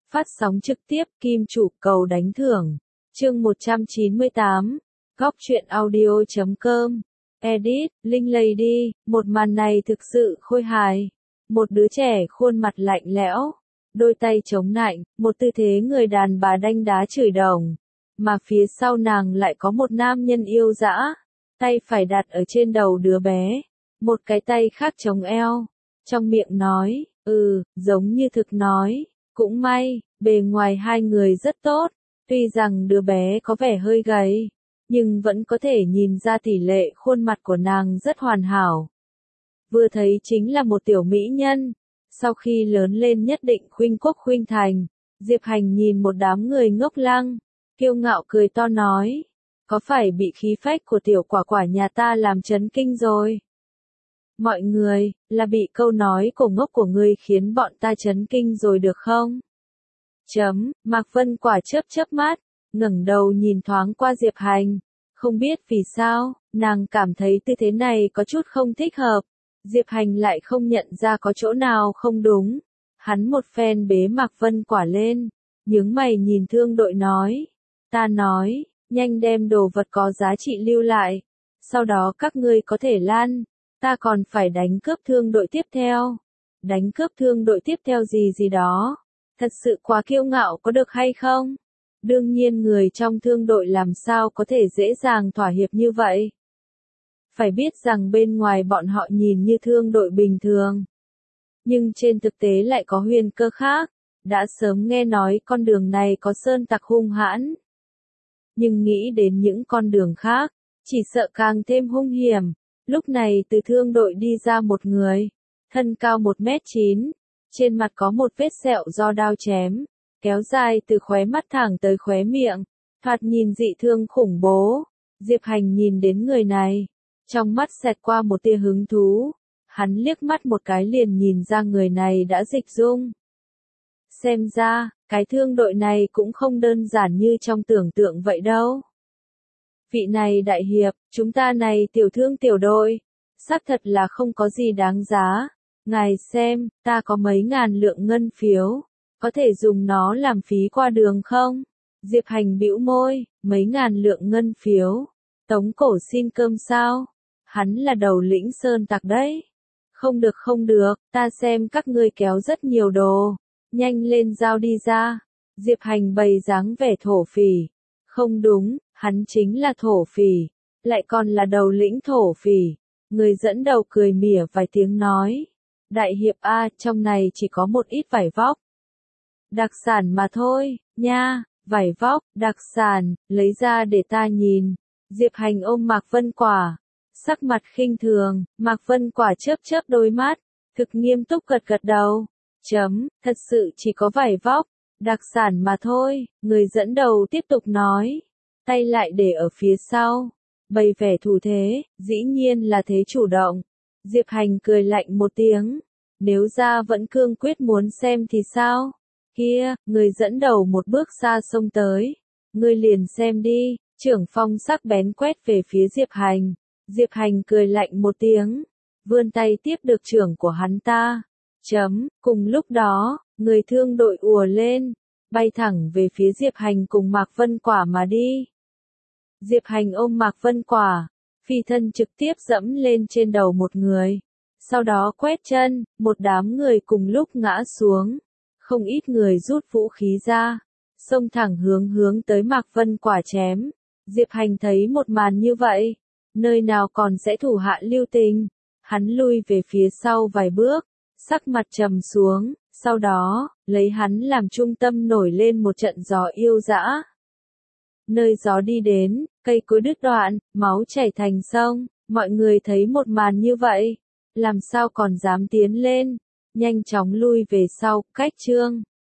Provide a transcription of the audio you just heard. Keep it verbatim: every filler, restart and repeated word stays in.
Phát sóng trực tiếp Kim Chủ cầu đánh thưởng. Chương một trăm chín mươi tám. Góc truyện audio chấm com. Edit, Linh Lady, một màn này thực sự khôi hài. Một đứa trẻ khuôn mặt lạnh lẽo, đôi tay chống nạnh, một tư thế người đàn bà đanh đá chửi đồng. Mà phía sau nàng lại có một nam nhân yêu dã, tay phải đặt ở trên đầu đứa bé, một cái tay khác chống eo, trong miệng nói, ừ, giống như thực nói. Cũng may, bề ngoài hai người rất tốt, tuy rằng đứa bé có vẻ hơi gầy, nhưng vẫn có thể nhìn ra tỷ lệ khuôn mặt của nàng rất hoàn hảo. Vừa thấy chính là một tiểu mỹ nhân, sau khi lớn lên nhất định khuynh quốc khuynh thành. Diệp Hành nhìn một đám người ngốc lăng, kiêu ngạo cười to nói, có phải bị khí phách của tiểu quả quả nhà ta làm chấn kinh rồi? Mọi người, là bị câu nói cổ ngốc của ngươi khiến bọn ta chấn kinh rồi được không? Chấm, Mạc Vân Quả chớp chớp mắt, ngẩng đầu nhìn thoáng qua Diệp Hành. Không biết vì sao, nàng cảm thấy tư thế này có chút không thích hợp. Diệp Hành lại không nhận ra có chỗ nào không đúng. Hắn một phen bế Mạc Vân Quả lên, nhướng mày nhìn thương đội nói. Ta nói, nhanh đem đồ vật có giá trị lưu lại. Sau đó các ngươi có thể lan. Ta còn phải đánh cướp thương đội tiếp theo. Đánh cướp thương đội tiếp theo gì gì đó. Thật sự quá kiêu ngạo có được hay không? Đương nhiên người trong thương đội làm sao có thể dễ dàng thỏa hiệp như vậy. Phải biết rằng bên ngoài bọn họ nhìn như thương đội bình thường. Nhưng trên thực tế lại có huyền cơ khác. Đã sớm nghe nói con đường này có sơn tặc hung hãn. Nhưng nghĩ đến những con đường khác, chỉ sợ càng thêm hung hiểm. Lúc này từ thương đội đi ra một người, thân cao một mét chín, trên mặt có một vết sẹo do đao chém, kéo dài từ khóe mắt thẳng tới khóe miệng, thoạt nhìn dị thương khủng bố. Diệp Hành nhìn đến người này, trong mắt xẹt qua một tia hứng thú, hắn liếc mắt một cái liền nhìn ra người này đã dịch dung. Xem ra, cái thương đội này cũng không đơn giản như trong tưởng tượng vậy đâu. Vị này đại hiệp, chúng ta này tiểu thương tiểu đội, xác thật là không có gì đáng giá. Ngài xem, ta có mấy ngàn lượng ngân phiếu, có thể dùng nó làm phí qua đường không? Diệp Hành bĩu môi, mấy ngàn lượng ngân phiếu, tống cổ xin cơm sao? Hắn là đầu lĩnh sơn tặc đấy. Không được không được, ta xem các ngươi kéo rất nhiều đồ, nhanh lên giao đi ra. Diệp Hành bày dáng vẻ thổ phỉ. Không đúng, hắn chính là thổ phỉ, lại còn là đầu lĩnh thổ phỉ. Người dẫn đầu cười mỉa vài tiếng nói. Đại hiệp A, trong này chỉ có một ít vải vóc. Đặc sản mà thôi, nha, vải vóc, đặc sản, lấy ra để ta nhìn. Diệp Hành ôm Mạc Vân Quả, sắc mặt khinh thường. Mạc Vân Quả chớp chớp đôi mắt, thực nghiêm túc gật gật đầu. Chấm, thật sự chỉ có vải vóc, đặc sản mà thôi. Người dẫn đầu tiếp tục nói, tay lại để ở phía sau, bày vẻ thủ thế, dĩ nhiên là thế chủ động. Diệp Hành cười lạnh một tiếng, nếu ra vẫn cương quyết muốn xem thì sao? Kia, người dẫn đầu một bước xa xông tới, ngươi liền xem đi. Trưởng phong sắc bén quét về phía Diệp Hành. Diệp Hành cười lạnh một tiếng, vươn tay tiếp được trưởng của hắn ta. Chấm, cùng lúc đó, người thương đội ùa lên, bay thẳng về phía Diệp Hành cùng Mạc Vân Quả mà đi. Diệp Hành ôm Mạc Vân Quả, phi thân trực tiếp dẫm lên trên đầu một người. Sau đó quét chân, một đám người cùng lúc ngã xuống. Không ít người rút vũ khí ra, xông thẳng hướng hướng tới Mạc Vân Quả chém. Diệp Hành thấy một màn như vậy, nơi nào còn sẽ thủ hạ lưu tình. Hắn lui về phía sau vài bước, sắc mặt trầm xuống, sau đó, lấy hắn làm trung tâm nổi lên một trận gió yêu dã. Nơi gió đi đến, cây cối đứt đoạn, máu chảy thành sông. Mọi người thấy một màn như vậy, làm sao còn dám tiến lên, nhanh chóng lui về sau. Cách chương